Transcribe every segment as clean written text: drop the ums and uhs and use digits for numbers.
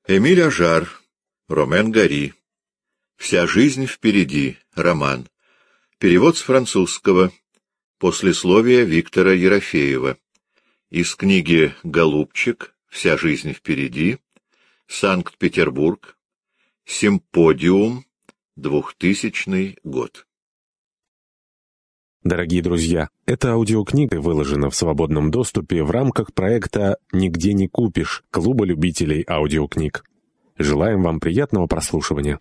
Эмиль Ажар, Ромен Гори. «Вся жизнь впереди», роман. Перевод с французского. Послесловие Виктора Ерофеева. Из книги «Голубчик. Вся жизнь впереди». Санкт-Петербург. Симподиум. 2000 год. Дорогие друзья, эта аудиокнига выложена в свободном доступе в рамках проекта «Нигде не купишь» Клуба любителей аудиокниг. Желаем вам приятного прослушивания.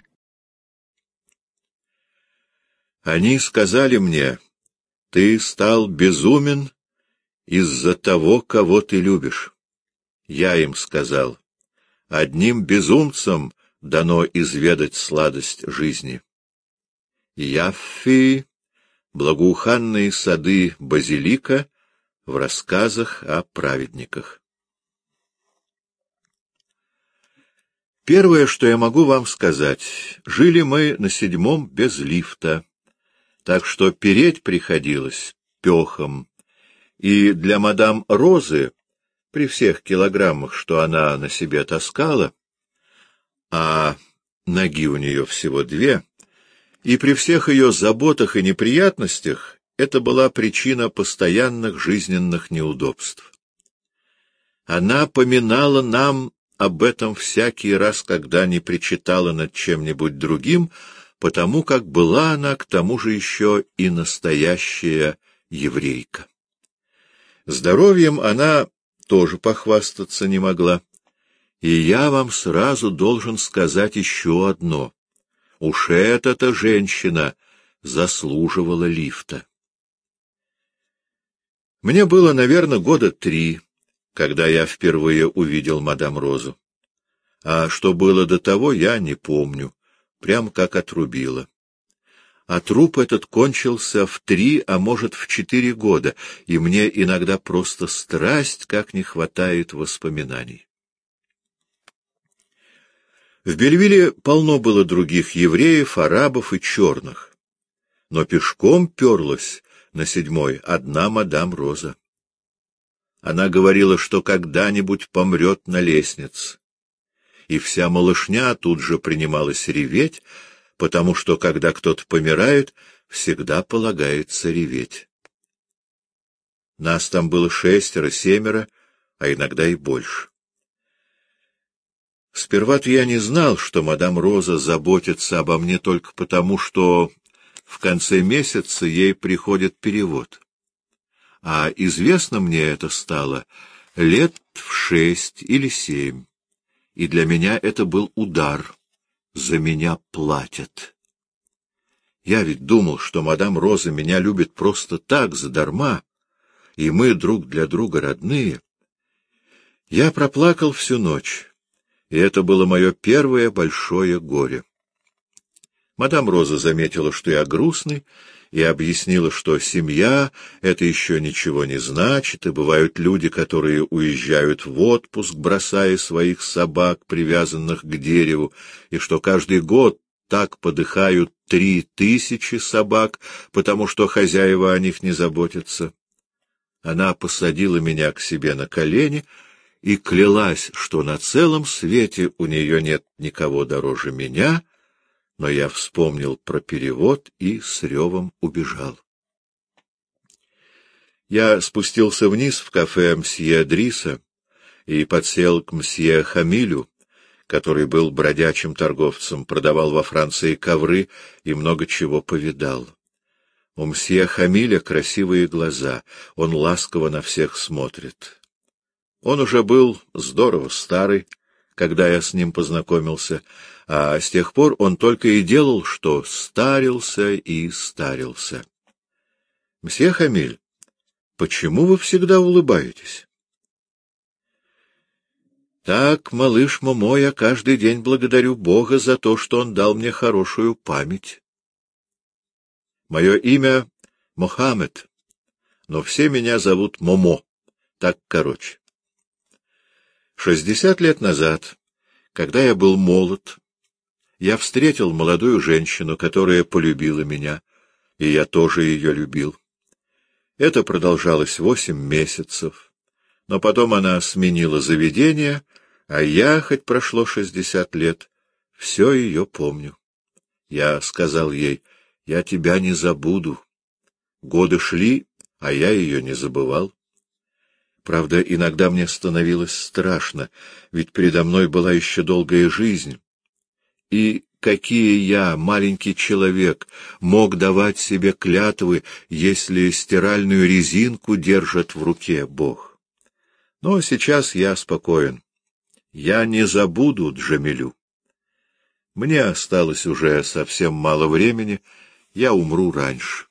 Они сказали мне: «Ты стал безумен из-за того, кого ты любишь». Я им сказал: «Одним безумцам дано изведать сладость жизни». Яффи, благоуханные сады Базилика в рассказах о праведниках. Первое, что я могу вам сказать: жили мы на 7-м без лифта, так что переть приходилось пехом, и для мадам Розы, при всех килограммах, что она на себе таскала, а ноги у нее всего 2, и при всех ее заботах и неприятностях, это была причина постоянных жизненных неудобств. Она поминала нам об этом всякий раз, когда не причитала над чем-нибудь другим, потому как была она, к тому же, еще и настоящая еврейка. Здоровьем она тоже похвастаться не могла. И я вам сразу должен сказать еще одно. Уж эта-то женщина заслуживала лифта. Мне было, наверное, 3 года, когда я впервые увидел мадам Розу. А что было до того, я не помню, прям как отрубило. А труп этот кончился в 3, а может, в 4 года, и мне иногда просто страсть, как не хватает воспоминаний. В Бельвилле полно было других евреев, арабов и черных, но пешком перлась на 7-й одна мадам Роза. Она говорила, что когда-нибудь помрет на лестнице, и вся малышня тут же принималась реветь, потому что, когда кто-то помирает, всегда полагается реветь. Нас там было 6, 7, а иногда и больше. Сперва-то я не знал, что мадам Роза заботится обо мне только потому, что в конце месяца ей приходит перевод. А известно мне это стало лет в 6 или 7, и для меня это был удар. За меня платят. Я ведь думал, что мадам Роза меня любит просто так, задарма, и мы друг для друга родные. Я проплакал всю ночь. И это было мое первое большое горе. Мадам Роза заметила, что я грустный, и объяснила, что семья — это еще ничего не значит, и бывают люди, которые уезжают в отпуск, бросая своих собак, привязанных к дереву, и что каждый год так подыхают 3000 собак, потому что хозяева о них не заботятся. Она посадила меня к себе на колени и клялась, что на целом свете у нее нет никого дороже меня, но я вспомнил про перевод и с ревом убежал. Я спустился вниз в кафе мсье Дриса и подсел к мсье Хамилю, который был бродячим торговцем, продавал во Франции ковры и много чего повидал. У мсье Хамиля красивые глаза, он ласково на всех смотрит. Он уже был здорово старый, когда я с ним познакомился, а с тех пор он только и делал, что старился и старился. — Мсье Хамиль, почему вы всегда улыбаетесь? — Так, малыш Момо, я каждый день благодарю Бога за то, что он дал мне хорошую память. Мое имя Мохаммед, но все меня зовут Момо, так короче. 60 лет назад, когда я был молод, я встретил молодую женщину, которая полюбила меня, и я тоже ее любил. Это продолжалось 8 месяцев, но потом она сменила заведение, А я, хоть прошло 60 лет, все ее помню. Я сказал ей: я тебя не забуду. Годы шли, а я ее не забывал. Правда, иногда мне становилось страшно, ведь передо мной была еще долгая жизнь. И какие я, маленький человек, мог давать себе клятвы, если стиральную резинку держит в руке Бог? Но сейчас я спокоен. Я не забуду Джамилю. Мне осталось уже совсем мало времени, я умру раньше.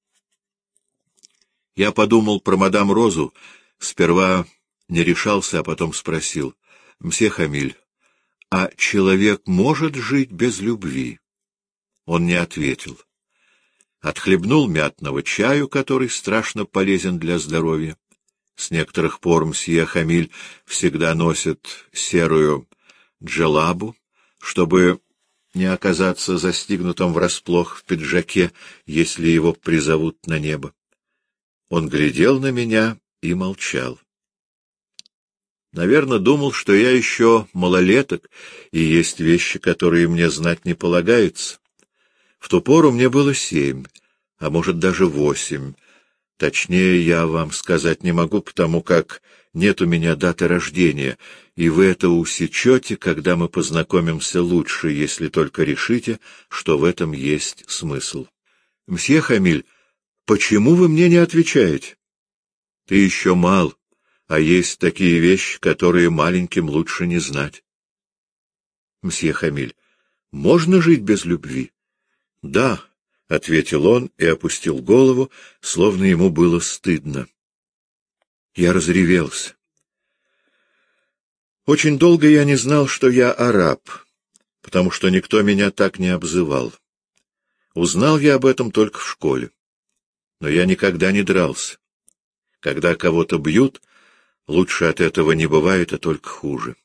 Я подумал про мадам Розу, сперва не решался, а потом спросил: «Мсье Хамиль, а человек может жить без любви?» Он не ответил. Отхлебнул мятного чаю, который страшно полезен для здоровья. С некоторых пор мсье Хамиль всегда носит серую джелабу, чтобы не оказаться застигнутым врасплох в пиджаке, если его призовут на небо. Он глядел на меня и молчал. Наверное, думал, что я еще малолеток, и есть вещи, которые мне знать не полагается. В ту пору мне было 7, а может даже 8. Точнее, я вам сказать не могу, потому как нет у меня даты рождения, и вы это усечете, когда мы познакомимся лучше, если только решите, что в этом есть смысл. Мсье Хамиль, почему вы мне не отвечаете? Ты еще мал, а есть такие вещи, которые маленьким лучше не знать. Мсье Хамиль, можно жить без любви? Да, — ответил он и опустил голову, словно ему было стыдно. Я разревелся. Очень долго я не знал, что я араб, потому что никто меня так не обзывал. Узнал я об этом только в школе. Но я никогда не дрался. Когда кого-то бьют, лучше от этого не бывает, а только хуже.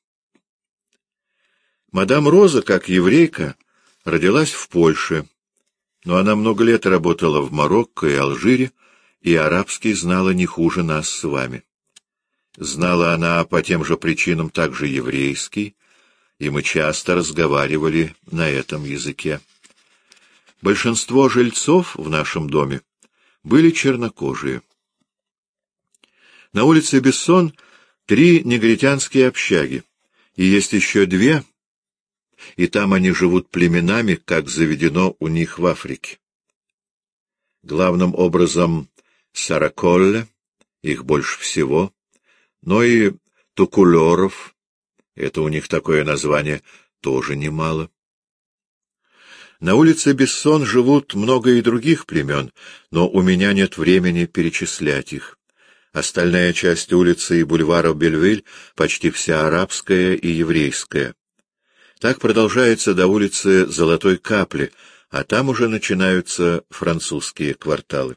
Мадам Роза, как еврейка, родилась в Польше, но она много лет работала в Марокко и Алжире, и арабский знала не хуже нас с вами. Знала она по тем же причинам также еврейский, и мы часто разговаривали на этом языке. Большинство жильцов в нашем доме были чернокожие. На улице Бессон 3 негритянские общаги, и есть еще 2, и там они живут племенами, как заведено у них в Африке. Главным образом Сараколле, их больше всего, но и Тукулеров, это у них такое название, тоже немало. На улице Бессон живут много и других племен, но у меня нет времени перечислять их. Остальная часть улицы и бульвара Бельвиль почти вся арабская и еврейская. Так продолжается до улицы Золотой Капли, а там уже начинаются французские кварталы.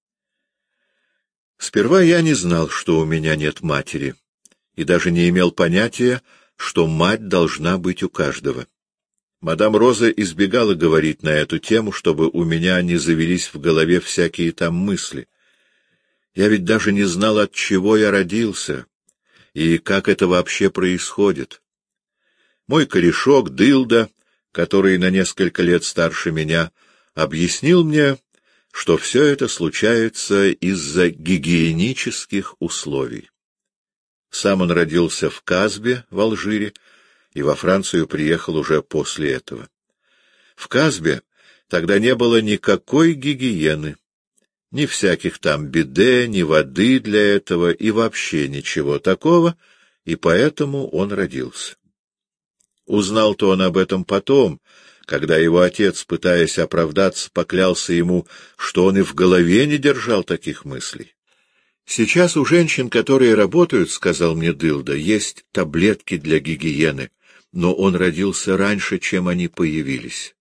Сперва я не знал, что у меня нет матери, и даже не имел понятия, что мать должна быть у каждого. Мадам Роза избегала говорить на эту тему, чтобы у меня не завелись в голове всякие там мысли. Я ведь даже не знал, от чего я родился, и как это вообще происходит. Мой корешок Дылда, который на несколько лет старше меня, объяснил мне, что все это случается из-за гигиенических условий. Сам он родился в Казбе, в Алжире, и во Францию приехал уже после этого. В Казбе тогда не было никакой гигиены, ни всяких там биде, ни воды для этого и вообще ничего такого, и поэтому он родился. Узнал-то он об этом потом, когда его отец, пытаясь оправдаться, поклялся ему, что он и в голове не держал таких мыслей. Сейчас у женщин, которые работают, — сказал мне Дылда, — есть таблетки для гигиены, но он родился раньше, чем они появились.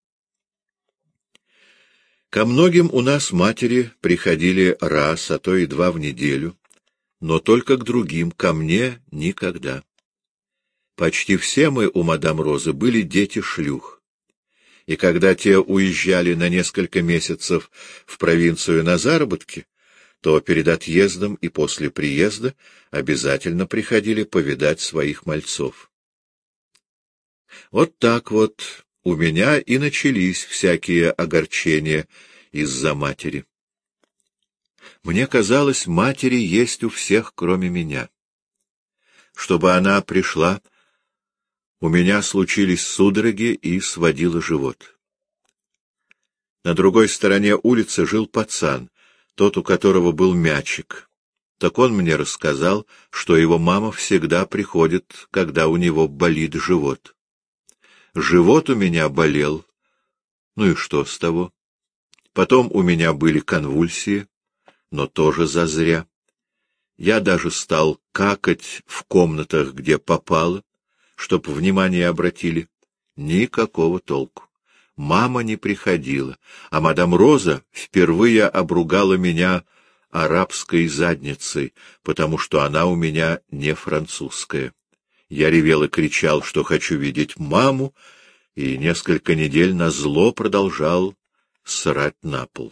Ко многим у нас матери приходили раз, а то и 2 в неделю, но только к другим, ко мне — никогда. Почти все мы у мадам Розы были дети шлюх. И когда те уезжали на несколько месяцев в провинцию на заработки, то перед отъездом и после приезда обязательно приходили повидать своих мальцов. Вот так вот у меня и начались всякие огорчения из-за матери. Мне казалось, матери есть у всех, кроме меня. Чтобы она пришла, у меня случились судороги и сводило живот. На другой стороне улицы жил пацан, тот, у которого был мячик. Так он мне рассказал, что его мама всегда приходит, когда у него болит живот. Живот у меня болел. Ну и что с того? Потом у меня были конвульсии, но тоже зазря. Я даже стал какать в комнатах, где попало, чтоб внимание обратили. Никакого толку. Мама не приходила, а мадам Роза впервые обругала меня арабской задницей, потому что она у меня не французская. Я ревел и кричал, что хочу видеть маму, и несколько недель назло продолжал срать на пол.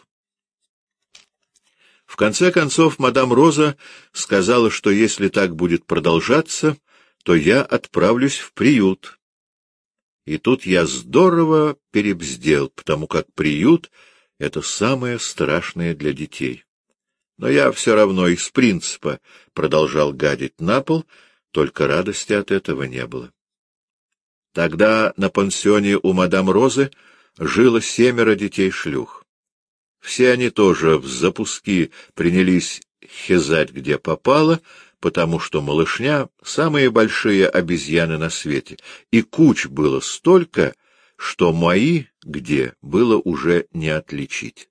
В конце концов, мадам Роза сказала, что если так будет продолжаться, то я отправлюсь в приют. И тут я здорово перебздел, потому как приют — это самое страшное для детей. Но я все равно из принципа продолжал гадить на пол, только радости от этого не было. Тогда на пансионе у мадам Розы жило 7 детей-шлюх. Все они тоже в запуски принялись хезать где попало, потому что малышня — самые большие обезьяны на свете, и куч было столько, что мои где было уже не отличить.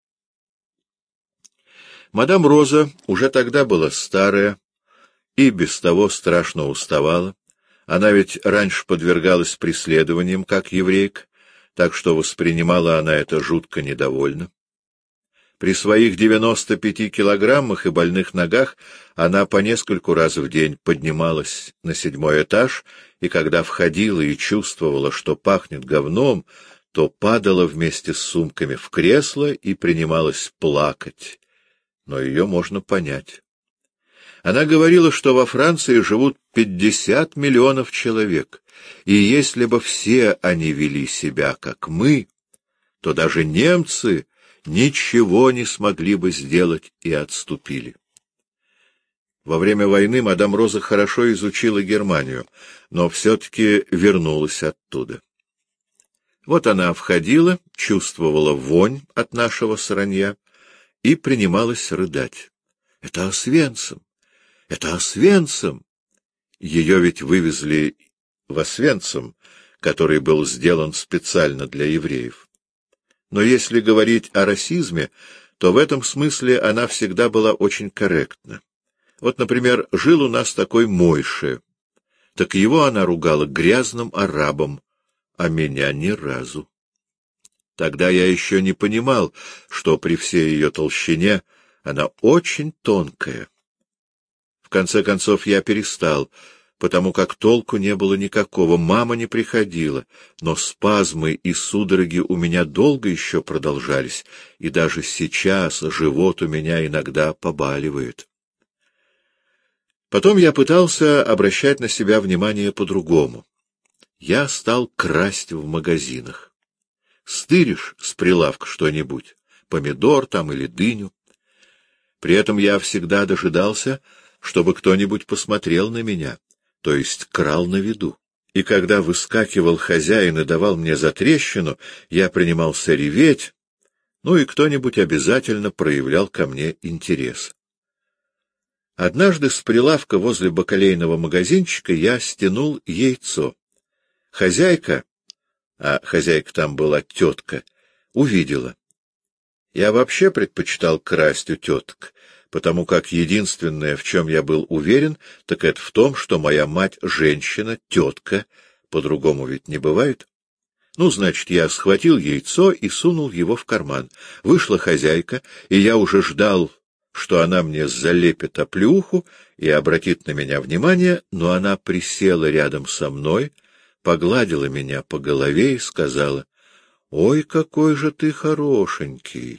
Мадам Роза уже тогда была старая и без того страшно уставала. Она ведь раньше подвергалась преследованиям, как еврейка, так что воспринимала она это жутко недовольно. При своих 95 килограммах и больных ногах она по нескольку раз в день поднималась на 7-й этаж, и когда входила и чувствовала, что пахнет говном, то падала вместе с сумками в кресло и принималась плакать. Но ее можно понять. Она говорила, что во Франции живут 50 миллионов человек, и если бы все они вели себя, как мы, то даже немцы ничего не смогли бы сделать и отступили. Во время войны мадам Роза хорошо изучила Германию, но все-таки вернулась оттуда. Вот она входила, чувствовала вонь от нашего сранья и принималась рыдать. «Это Освенцим! Это Освенцим!» Ее ведь вывезли в Освенцим, который был сделан специально для евреев. Но если говорить о расизме, то в этом смысле она всегда была очень корректна. Вот, например, жил у нас такой Мойше. Так его она ругала грязным арабом, а меня ни разу. Тогда я еще не понимал, что при всей ее толщине она очень тонкая. В конце концов я перестал, потому как толку не было никакого, мама не приходила, но спазмы и судороги у меня долго еще продолжались, и даже сейчас живот у меня иногда побаливает. Потом я пытался обращать на себя внимание по-другому. Я стал красть в магазинах. Стыришь с прилавка что-нибудь, помидор там или дыню. При этом я всегда дожидался, чтобы кто-нибудь посмотрел на меня, то есть крал на виду. И когда выскакивал хозяин и давал мне затрещину, я принимался реветь, ну и кто-нибудь обязательно проявлял ко мне интерес. Однажды с прилавка возле бакалейного магазинчика я стянул яйцо. Хозяйка, а хозяйка там была тетка, увидела. Я вообще предпочитал красть у теток, потому как единственное, в чем я был уверен, так это в том, что моя мать женщина, тетка, по-другому ведь не бывает. Ну, значит, я схватил яйцо и сунул его в карман. Вышла хозяйка, и я уже ждал, что она мне залепит оплеуху и обратит на меня внимание, но она присела рядом со мной, погладила меня по голове и сказала: «Ой, какой же ты хорошенький!»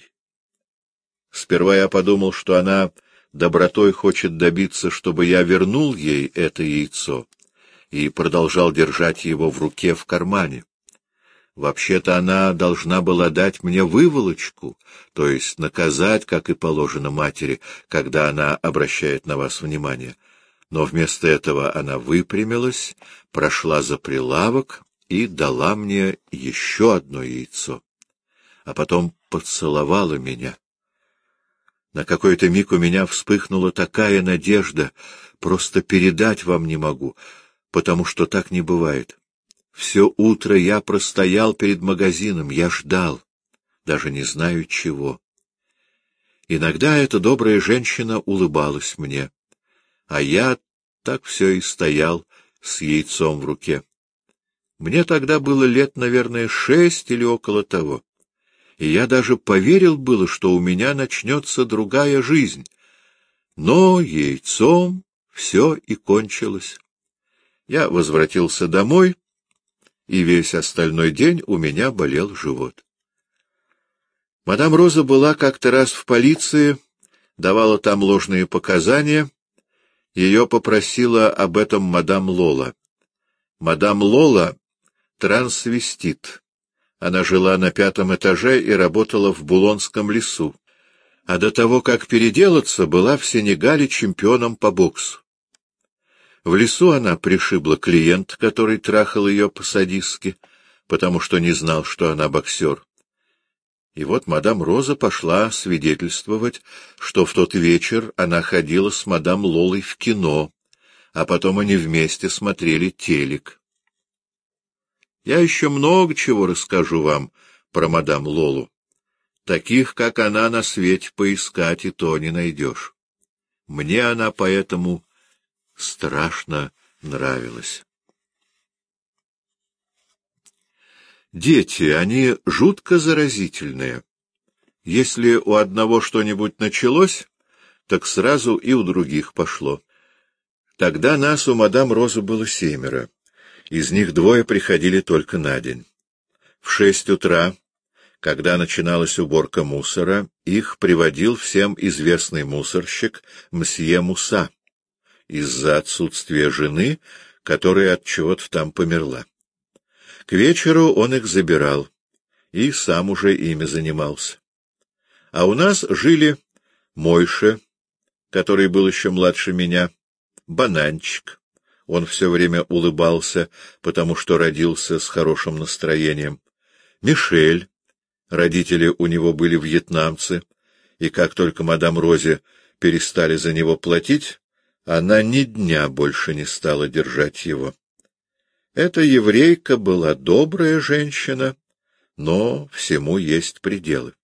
Сперва я подумал, что она добротой хочет добиться, чтобы я вернул ей это яйцо. и продолжал держать его в руке в кармане. Вообще-то она должна была дать мне выволочку, то есть наказать, как и положено матери, когда она обращает на вас внимание. Но вместо этого она выпрямилась, прошла за прилавок и дала мне еще одно яйцо, а потом поцеловала меня. На какой-то миг у меня вспыхнула такая надежда, просто передать вам не могу, потому что так не бывает. Все утро я простоял перед магазином, я ждал, даже не знаю чего. Иногда эта добрая женщина улыбалась мне, а я так все и стоял с яйцом в руке. Мне тогда было лет, наверное, 6 или около того, и я даже поверил было, что у меня начнется другая жизнь. Но яйцом все и кончилось. Я возвратился домой, и весь остальной день у меня болел живот. Мадам Роза была как-то раз в полиции, давала там ложные показания. Ее попросила об этом мадам Лола. Мадам Лола — трансвестит. Она жила на 5-м этаже и работала в Булонском лесу, а до того, как переделаться, была в Сенегале чемпионом по боксу. В лесу она пришибла клиент, который трахал ее по-садистски, потому что не знал, что она боксер. И вот мадам Роза пошла свидетельствовать, что в тот вечер она ходила с мадам Лолой в кино, а потом они вместе смотрели телек. Я еще много чего расскажу вам про мадам Лолу. Таких, как она, на свете поискать и то не найдешь. Мне она поэтому страшно нравилась. Дети, они жутко заразительные. Если у одного что-нибудь началось, так сразу и у других пошло. Тогда нас у мадам Розы было 7. Из них 2 приходили только на день. В 6 утра, когда начиналась уборка мусора, их приводил всем известный мусорщик мсье Муса из-за отсутствия жены, которая от чего-то там померла. К вечеру он их забирал и сам уже ими занимался. А у нас жили Мойша, который был еще младше меня, Бананчик. Он все время улыбался, потому что родился с хорошим настроением. Мишель. Родители у него были вьетнамцы, и как только мадам Розе перестали за него платить, она ни дня больше не стала держать его. Эта еврейка была добрая женщина, но всему есть пределы.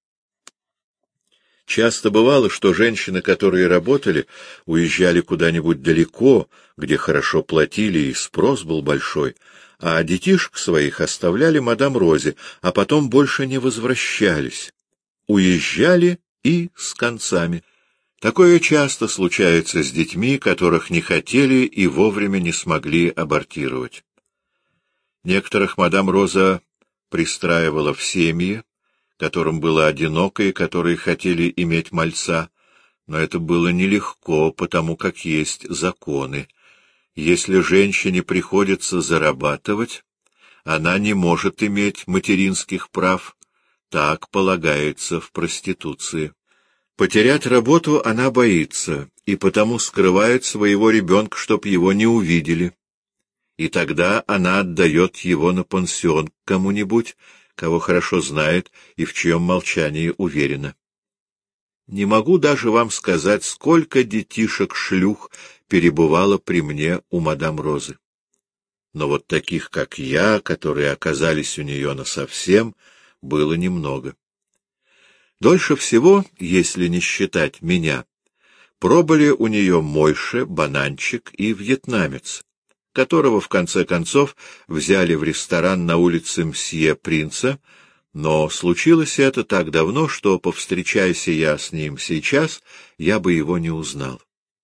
Часто бывало, что женщины, которые работали, уезжали куда-нибудь далеко, где хорошо платили и спрос был большой, а детишек своих оставляли мадам Розе, а потом больше не возвращались. Уезжали и с концами. Такое часто случается с детьми, которых не хотели и вовремя не смогли абортировать. Некоторых мадам Роза пристраивала в семьи, которым было одиноко и которые хотели иметь мальца, но это было нелегко, потому как есть законы. Если женщине приходится зарабатывать, она не может иметь материнских прав, так полагается в проституции. Потерять работу она боится, и потому скрывает своего ребенка, чтоб его не увидели. И тогда она отдает его на пансион к кому-нибудь, кого хорошо знает и в чьем молчании уверена. Не могу даже вам сказать, сколько детишек-шлюх перебывало при мне у мадам Розы. Но вот таких, как я, которые оказались у нее насовсем, было немного. Дольше всего, если не считать меня, пробыли у нее Мойша, Бананчик и вьетнамец, которого, в конце концов, взяли в ресторан на улице Мсье Принца, но случилось это так давно, что, повстречайся я с ним сейчас, я бы его не узнал.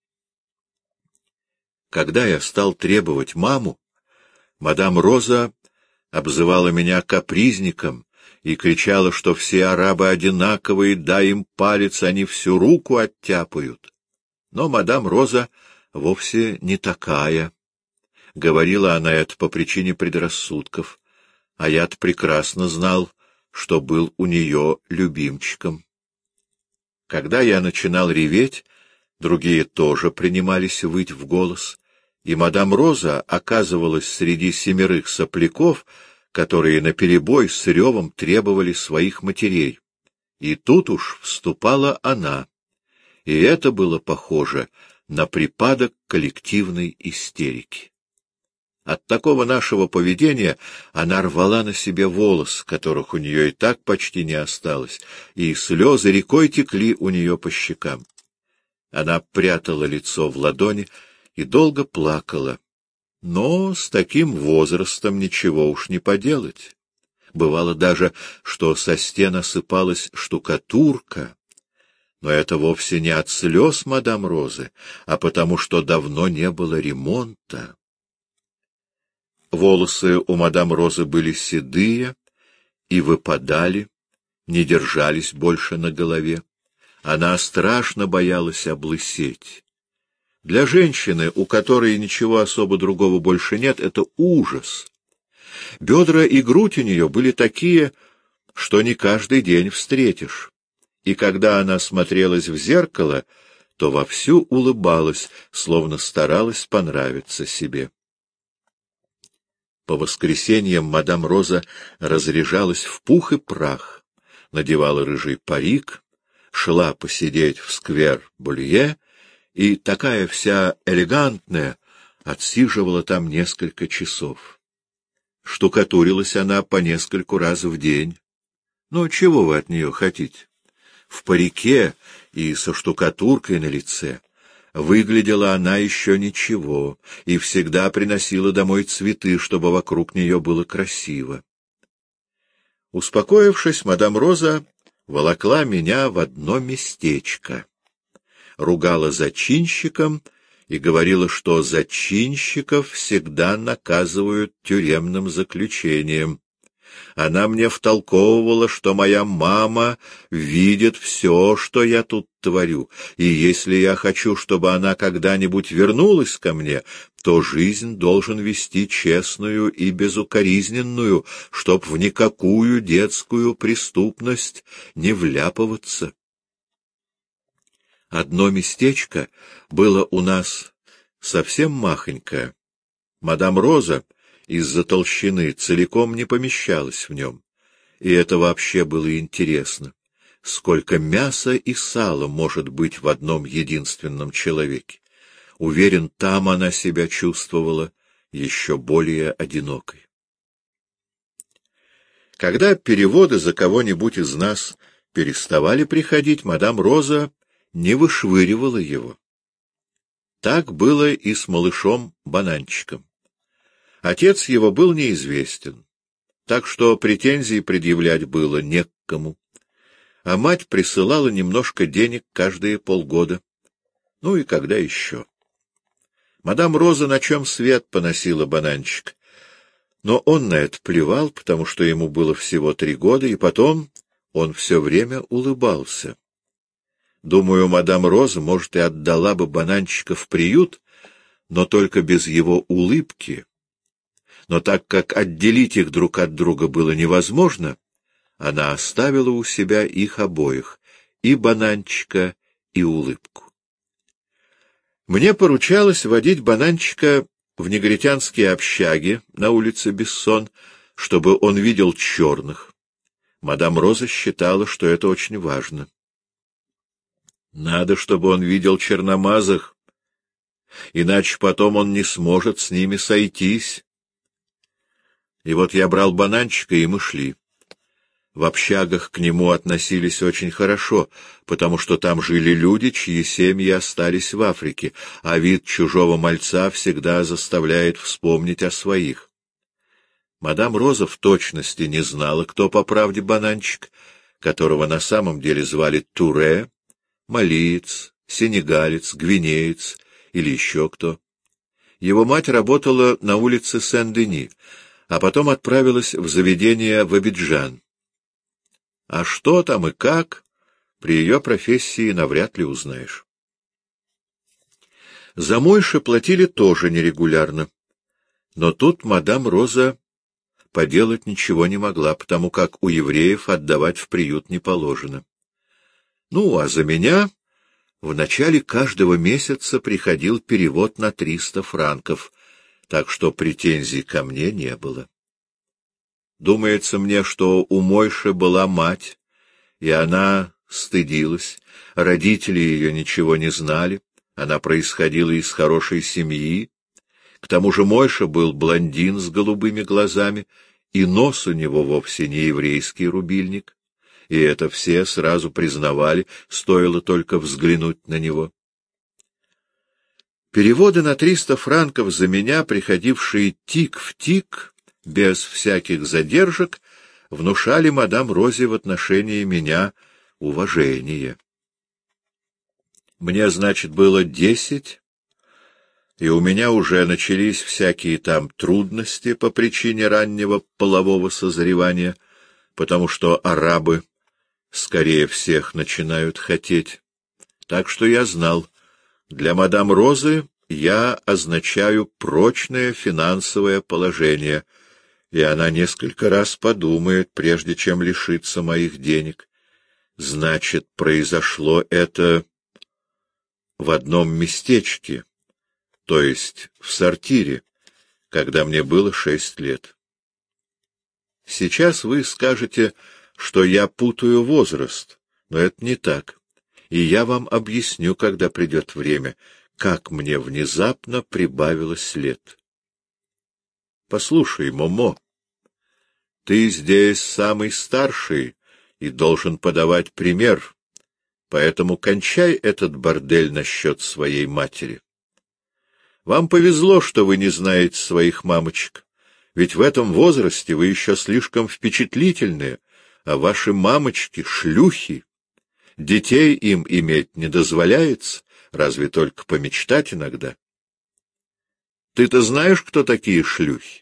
Когда я стал требовать маму, мадам Роза обзывала меня капризником и кричала, что все арабы одинаковые, дай им палец, они всю руку оттяпают. Но мадам Роза вовсе не такая. Говорила она это по причине предрассудков, а я-то прекрасно знал, что был у нее любимчиком. Когда я начинал реветь, другие тоже принимались выть в голос, и мадам Роза оказывалась среди 7 сопляков, которые наперебой с ревом требовали своих матерей. И тут уж вступала она, и это было похоже на припадок коллективной истерики. От такого нашего поведения она рвала на себе волос, которых у нее и так почти не осталось, и слезы рекой текли у нее по щекам. Она прятала лицо в ладони и долго плакала. Но с таким возрастом ничего уж не поделать. Бывало даже, что со стен осыпалась штукатурка, но это вовсе не от слез мадам Розы, а потому что давно не было ремонта. Волосы у мадам Розы были седые и выпадали, не держались больше на голове. Она страшно боялась облысеть. Для женщины, у которой ничего особо другого больше нет, это ужас. Бедра и грудь у нее были такие, что не каждый день встретишь. И когда она смотрелась в зеркало, то вовсю улыбалась, словно старалась понравиться себе. По воскресеньям мадам Роза разряжалась в пух и прах, надевала рыжий парик, шла посидеть в сквер Булье и, такая вся элегантная, отсиживала там несколько часов. Штукатурилась она по нескольку раз в день. Ну, чего вы от нее хотите? В парике и со штукатуркой на лице выглядела она еще ничего и всегда приносила домой цветы, чтобы вокруг нее было красиво. Успокоившись, мадам Роза волокла меня в одно местечко, ругала зачинщиком и говорила, что зачинщиков всегда наказывают тюремным заключением. Она мне втолковывала, что моя мама видит все, что я тут творю, и если я хочу, чтобы она когда-нибудь вернулась ко мне, то жизнь должен вести честную и безукоризненную, чтоб в никакую детскую преступность не вляпываться. Одно местечко было у нас совсем махонькое. Мадам Роза из-за толщины целиком не помещалась в нем, и это вообще было интересно. Сколько мяса и сала может быть в одном единственном человеке? Уверен, там она себя чувствовала еще более одинокой. Когда переводы за кого-нибудь из нас переставали приходить, мадам Роза не вышвыривала его. Так было и с малышом Бананчиком. Отец его был неизвестен, так что претензий предъявлять было не к кому, а мать присылала немножко денег каждые полгода, ну и когда еще. Мадам Роза на чем свет поносила Бананчик, но он на это плевал, потому что ему было всего 3 года, и потом он все время улыбался. Думаю, мадам Роза, может, и отдала бы Бананчика в приют, но только без его улыбки. Но так как отделить их друг от друга было невозможно, она оставила у себя их обоих, и Бананчика, и улыбку. Мне поручалось водить Бананчика в негритянские общаги на улице Бессон, чтобы он видел черных. Мадам Роза считала, что это очень важно. Надо, чтобы он видел черномазых, иначе потом он не сможет с ними сойтись. И вот я брал Бананчика, и мы шли. В общагах к нему относились очень хорошо, потому что там жили люди, чьи семьи остались в Африке, а вид чужого мальца всегда заставляет вспомнить о своих. Мадам Роза в точности не знала, кто по правде Бананчик, которого на самом деле звали Туре, малиец, сенегалец, гвинеец или еще кто. Его мать работала на улице Сен-Дени, а потом отправилась в заведение в Абиджан. А что там и как, при ее профессии навряд ли узнаешь. За Мойши платили тоже нерегулярно. Но тут мадам Роза поделать ничего не могла, потому как у евреев отдавать в приют не положено. Ну, а за меня в начале каждого месяца приходил перевод на 300 франков, так что претензий ко мне не было. Думается мне, что у Мойши была мать, и она стыдилась, родители ее ничего не знали, она происходила из хорошей семьи. К тому же Мойша был блондин с голубыми глазами, и нос у него вовсе не еврейский рубильник, и это все сразу признавали, стоило только взглянуть на него. Переводы на 300 франков за меня, приходившие тик в тик, без всяких задержек, внушали мадам Розе в отношении меня уважение. Мне, значит, было 10, и у меня уже начались всякие там трудности по причине раннего полового созревания, потому что арабы скорее всех начинают хотеть. Так что я знал, для мадам Розы я означаю прочное финансовое положение, и она несколько раз подумает, прежде чем лишиться моих денег. Значит, произошло это в одном местечке, то есть в сортире, когда мне было 6 лет. Сейчас вы скажете, что я путаю возраст, но это не так, и я вам объясню, когда придет время, как мне внезапно прибавилось лет. Послушай, Момо, ты здесь самый старший и должен подавать пример, поэтому кончай этот бордель насчет своей матери. Вам повезло, что вы не знаете своих мамочек, ведь в этом возрасте вы еще слишком впечатлительные, а ваши мамочки — шлюхи. Детей им иметь не дозволяется, разве только помечтать иногда. Ты-то знаешь, кто такие шлюхи?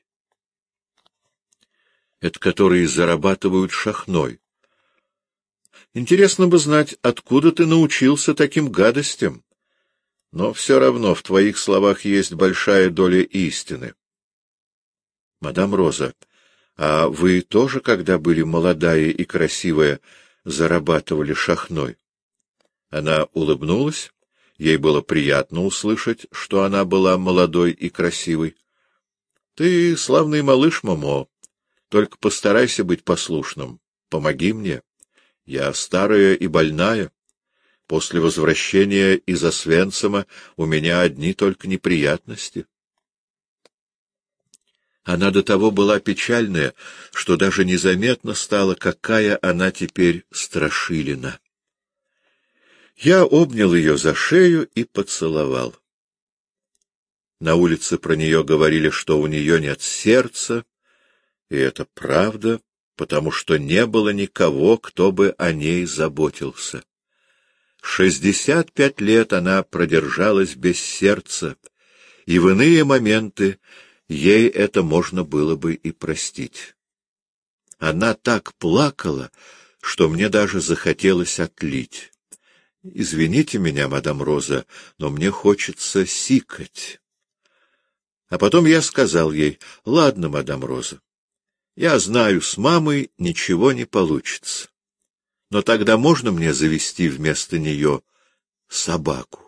Это которые зарабатывают шахной. Интересно бы знать, откуда ты научился таким гадостям. Но все равно в твоих словах есть большая доля истины. Мадам Роза, а вы тоже, когда были молодая и красивая, зарабатывали шахной? Она улыбнулась. Ей было приятно услышать, что она была молодой и красивой. — Ты славный малыш, Момо. Только постарайся быть послушным. Помоги мне. Я старая и больная. После возвращения из Освенцима у меня одни только неприятности. Она до того была печальная, что даже незаметно стало, какая она теперь страшилина. Я обнял ее за шею и поцеловал. На улице про нее говорили, что у нее нет сердца, и это правда, потому что не было никого, кто бы о ней заботился. 65 лет она продержалась без сердца, и в иные моменты ей это можно было бы и простить. Она так плакала, что мне даже захотелось отлить. Извините меня, мадам Роза, но мне хочется сикать. А потом я сказал ей: ладно, мадам Роза, я знаю, с мамой ничего не получится. Но тогда можно мне завести вместо нее собаку?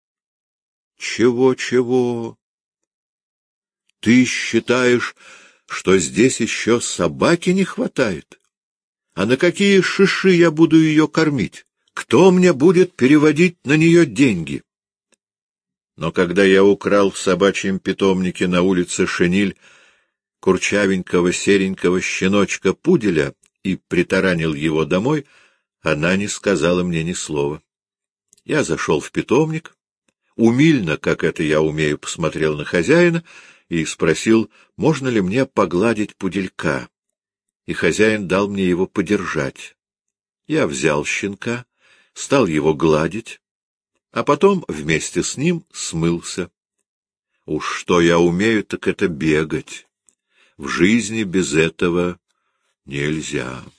Чего? Ты считаешь, что здесь еще собаки не хватает? А на какие шиши я буду ее кормить? Кто мне будет переводить на нее деньги? Но когда я украл в собачьем питомнике на улице Шениль курчавенького серенького щеночка-пуделя и притаранил его домой, она не сказала мне ни слова. Я зашел в питомник, умильно, как это я умею, посмотрел на хозяина и спросил, можно ли мне погладить пуделька, и хозяин дал мне его подержать. Я взял щенка, стал его гладить, а потом вместе с ним смылся. Уж что я умею, так это бегать. В жизни без этого нельзя.